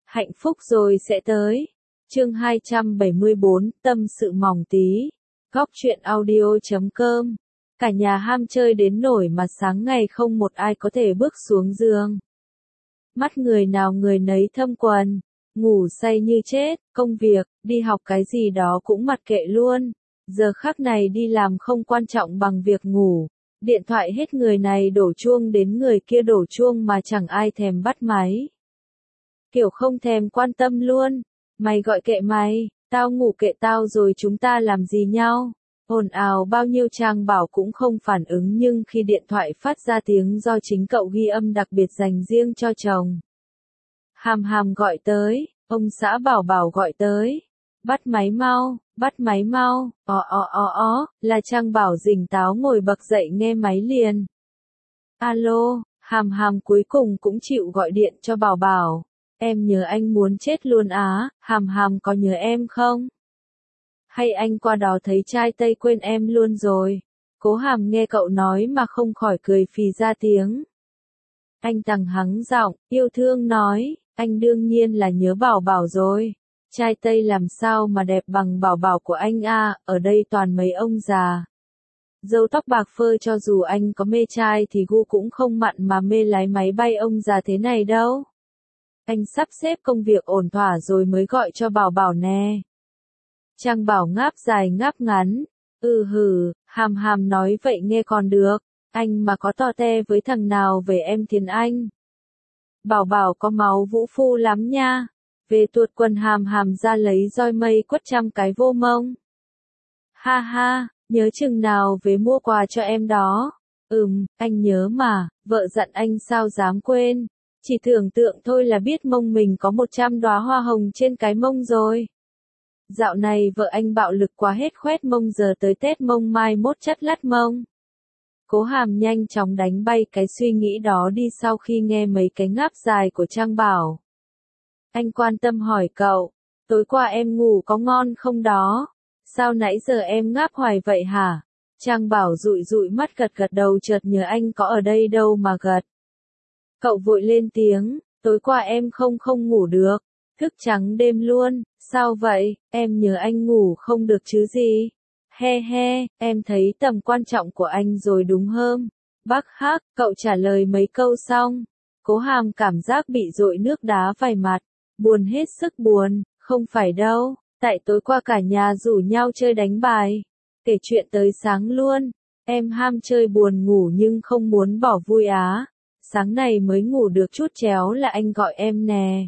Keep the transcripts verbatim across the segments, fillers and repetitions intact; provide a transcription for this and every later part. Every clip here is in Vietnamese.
Hạnh phúc rồi sẽ tới. Chương hai trăm bảy mươi bốn, tâm sự mỏng tí. Góc truyện audio chấm com. Cả nhà ham chơi đến nỗi mà sáng ngày không một ai có thể bước xuống giường. Mắt người nào người nấy thâm quần, ngủ say như chết, công việc, đi học cái gì đó cũng mặc kệ luôn. Giờ khắc này đi làm không quan trọng bằng việc ngủ. Điện thoại hết người này đổ chuông đến người kia đổ chuông mà chẳng ai thèm bắt máy. Kiểu không thèm quan tâm luôn. Mày gọi kệ mày, tao ngủ kệ tao rồi chúng ta làm gì nhau. Ồn ào bao nhiêu Trang Bảo cũng không phản ứng, nhưng khi điện thoại phát ra tiếng do chính cậu ghi âm đặc biệt dành riêng cho chồng. Hàm Hàm gọi tới, ông xã Bảo Bảo gọi tới. Bắt máy mau, bắt máy mau, ó ó ó ó, là Trang Bảo rình táo ngồi bật dậy nghe máy liền. Alo, Hàm Hàm cuối cùng cũng chịu gọi điện cho Bảo Bảo. Em nhớ anh muốn chết luôn á, Hàm Hàm có nhớ em không? Hay anh qua đó thấy trai Tây quên em luôn rồi? Cố Hàm nghe cậu nói mà không khỏi cười phì ra tiếng. Anh tằng hắng giọng, yêu thương nói, anh đương nhiên là nhớ Bảo Bảo rồi. Trai Tây làm sao mà đẹp bằng Bảo Bảo của anh a, ở đây toàn mấy ông già. Râu tóc bạc phơ, cho dù anh có mê trai thì gu cũng không mặn mà mê lái máy bay ông già thế này đâu. Anh sắp xếp công việc ổn thỏa rồi mới gọi cho Bảo Bảo nè. Trang Bảo ngáp dài ngáp ngắn. Ừ hừ, Hàm Hàm nói vậy nghe còn được. Anh mà có to te với thằng nào về em thiến anh. Bảo Bảo có máu vũ phu lắm nha. Về tuột quần Hàm Hàm ra lấy roi mây quất trăm cái vô mông. Ha ha, nhớ chừng nào về mua quà cho em đó. Ừm, anh nhớ mà, vợ dặn anh sao dám quên. Chỉ tưởng tượng thôi là biết mông mình có một trăm đóa hoa hồng trên cái mông rồi. Dạo này vợ anh bạo lực quá hết khoét mông, giờ tới Tết mông mai mốt chất lắt mông. Cố Hàm nhanh chóng đánh bay cái suy nghĩ đó đi sau khi nghe mấy cái ngáp dài của Trang Bảo. Anh quan tâm hỏi cậu, tối qua em ngủ có ngon không đó? Sao nãy giờ em ngáp hoài vậy hả? Trang Bảo dụi dụi mắt gật gật đầu, chợt nhớ anh có ở đây đâu mà gật. Cậu vội lên tiếng, tối qua em không không ngủ được, thức trắng đêm luôn. Sao vậy, em nhớ anh ngủ không được chứ gì? He he, em thấy tầm quan trọng của anh rồi đúng không? Bác hắc, cậu trả lời mấy câu xong. Cố Hàm cảm giác bị dội nước đá vài mặt, buồn hết sức buồn. Không phải đâu, tại tối qua cả nhà rủ nhau chơi đánh bài, kể chuyện tới sáng luôn. Em ham chơi buồn ngủ nhưng không muốn bỏ vui á. Sáng này mới ngủ được chút chéo là anh gọi em nè.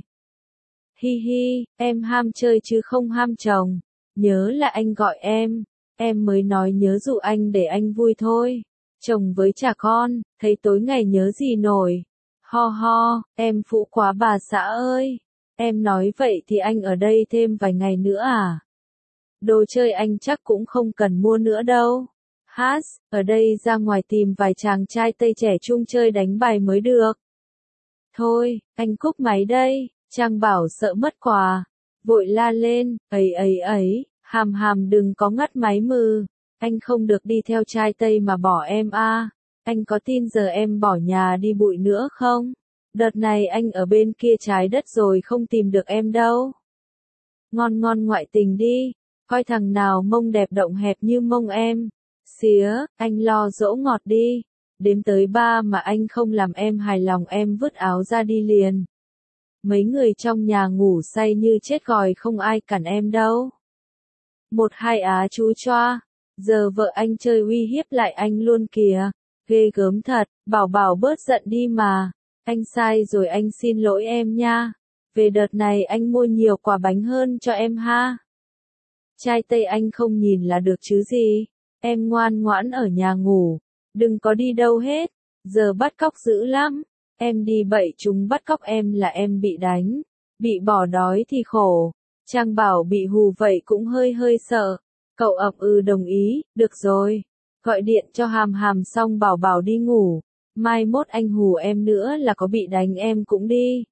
Hi hi, em ham chơi chứ không ham chồng. Nhớ là anh gọi em, em mới nói nhớ dụ anh để anh vui thôi. Chồng với trả con, thấy tối ngày nhớ gì nổi. Ho ho, em phụ quá bà xã ơi. Em nói vậy thì anh ở đây thêm vài ngày nữa à? Đồ chơi anh chắc cũng không cần mua nữa đâu. Hát, ở đây ra ngoài tìm vài chàng trai Tây trẻ trung chơi đánh bài mới được. Thôi, anh cúp máy đây. Trang Bảo sợ mất quà, vội la lên, ấy ấy ấy, Hàm Hàm đừng có ngắt máy mừ, anh không được đi theo trai Tây mà bỏ em a. À. Anh có tin giờ em bỏ nhà đi bụi nữa không? Đợt này anh ở bên kia trái đất rồi không tìm được em đâu. Ngon ngon ngoại tình đi, coi thằng nào mông đẹp động hẹp như mông em. Xía, anh lo dỗ ngọt đi, đếm tới ba mà anh không làm em hài lòng em vứt áo ra đi liền. Mấy người trong nhà ngủ say như chết gọi không ai cản em đâu. Một hai á chú choa, giờ vợ anh chơi uy hiếp lại anh luôn kìa, ghê gớm thật. Bảo Bảo bớt giận đi mà, anh sai rồi anh xin lỗi em nha. Về đợt này anh mua nhiều quả bánh hơn cho em ha. Trai Tây anh không nhìn là được chứ gì, em ngoan ngoãn ở nhà ngủ, đừng có đi đâu hết, giờ bắt cóc dữ lắm. Em đi bậy chúng bắt cóc em là em bị đánh, bị bỏ đói thì khổ. Trang Bảo bị hù vậy cũng hơi hơi sợ. Cậu ậm ừ đồng ý, được rồi. Gọi điện cho Hàm Hàm xong bảo Bảo đi ngủ. Mai mốt anh hù em nữa là có bị đánh em cũng đi.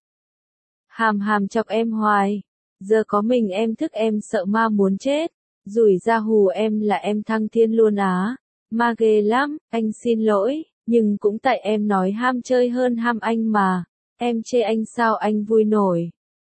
Hàm Hàm chọc em hoài. Giờ có mình em thức em sợ ma muốn chết. Rủi ra hù em là em thăng thiên luôn á. Ma ghê lắm, anh xin lỗi. Nhưng cũng tại em nói ham chơi hơn ham anh mà. Em chê anh sao anh vui nổi.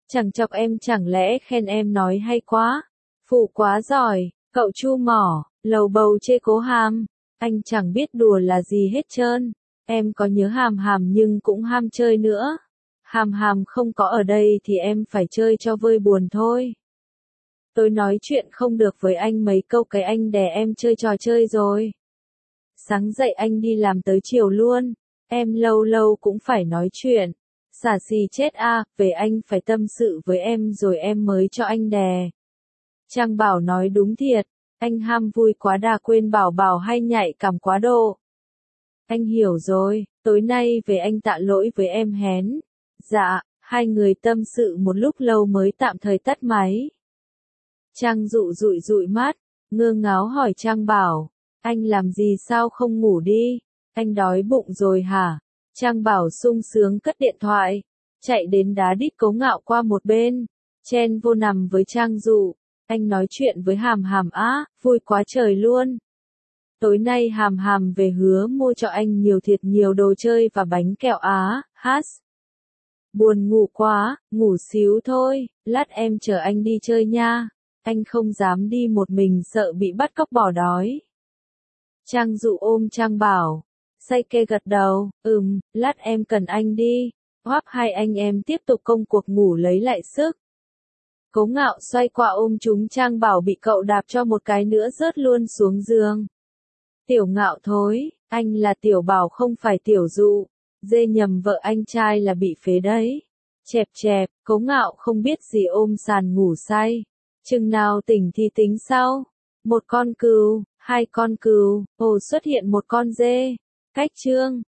Chẳng chọc em chẳng lẽ khen em nói hay quá. Phụ quá giỏi, cậu chu mỏ, lầu bầu chê Cố Hàm. Anh chẳng biết đùa là gì hết trơn. Em có nhớ Hàm Hàm nhưng cũng ham chơi nữa. Hàm Hàm không có ở đây thì em phải chơi cho vơi buồn thôi. Tôi nói chuyện không được với anh mấy câu cái anh đè em chơi trò chơi rồi. Sáng dậy anh đi làm tới chiều luôn. Em lâu lâu cũng phải nói chuyện. Xả xì chết a, về anh phải tâm sự với em rồi em mới cho anh đè. Trang Bảo nói đúng thiệt, anh ham vui quá đà quên Bảo Bảo hay nhạy cảm quá độ. Anh hiểu rồi, tối nay về anh tạ lỗi với em hén. Dạ, hai người tâm sự một lúc lâu mới tạm thời tắt máy. Trang Dụ dụi dụi mắt, ngơ ngáo hỏi Trang Bảo, anh làm gì sao không ngủ đi, anh đói bụng rồi hả? Trang Bảo sung sướng cất điện thoại, chạy đến đá đít Cố Ngạo qua một bên, chen vô nằm với Trang Dụ. Anh nói chuyện với Hàm Hàm á, vui quá trời luôn. Tối nay Hàm Hàm về hứa mua cho anh nhiều thiệt nhiều đồ chơi và bánh kẹo á, hát. Buồn ngủ quá, ngủ xíu thôi, lát em chờ anh đi chơi nha. Anh không dám đi một mình sợ bị bắt cóc bỏ đói. Trang Dụ ôm Trang Bảo, say kê gật đầu, ừm, lát em cần anh đi. Hoáp hai anh em tiếp tục công cuộc ngủ lấy lại sức. Cố Ngạo xoay qua ôm chúng Trang Bảo bị cậu đạp cho một cái nữa rớt luôn xuống giường. Tiểu Ngạo thối, anh là Tiểu Bảo không phải Tiểu Dụ, dê nhầm vợ anh trai là bị phế đấy. Chẹp chẹp, Cố Ngạo không biết gì ôm sàn ngủ say. Chừng nào tỉnh thì tính sau. Một con cừu, hai con cừu, ồ xuất hiện một con dê. Cách chương.